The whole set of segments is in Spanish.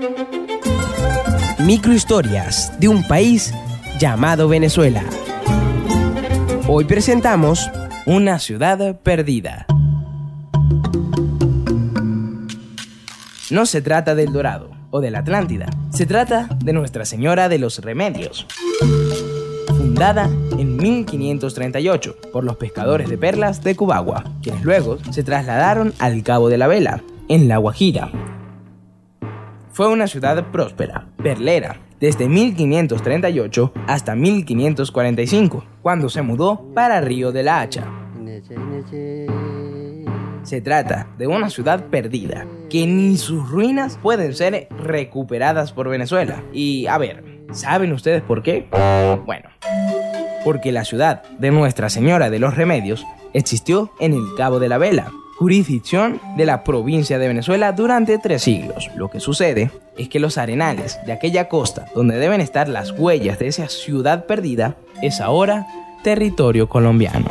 Microhistorias de un país llamado Venezuela. Hoy presentamos una ciudad perdida. No se trata del Dorado o de la Atlántida, se trata de Nuestra Señora de los Remedios. Fundada en 1538 por los pescadores de perlas de Cubagua, quienes luego se trasladaron al Cabo de la Vela, en La Guajira. Fue una ciudad próspera, perlera, desde 1538 hasta 1545, cuando se mudó para Río de la Hacha. Se trata de una ciudad perdida, que ni sus ruinas pueden ser recuperadas por Venezuela. Y a ver, ¿saben ustedes por qué? Bueno, porque la ciudad de Nuestra Señora de los Remedios existió en el Cabo de la Vela, jurisdicción de la provincia de Venezuela durante 3 siglos. Lo que sucede es que los arenales de aquella costa donde deben estar las huellas de esa ciudad perdida es ahora territorio colombiano.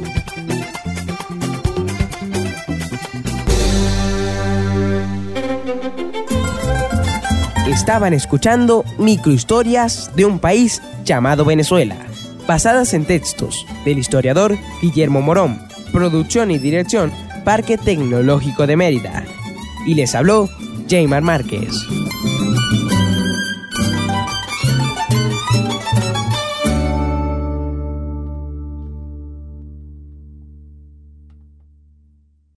Estaban escuchando Microhistorias de un país llamado Venezuela, basadas en textos del historiador Guillermo Morón, producción y dirección Parque Tecnológico de Mérida. Y les habló Jaymar Márquez.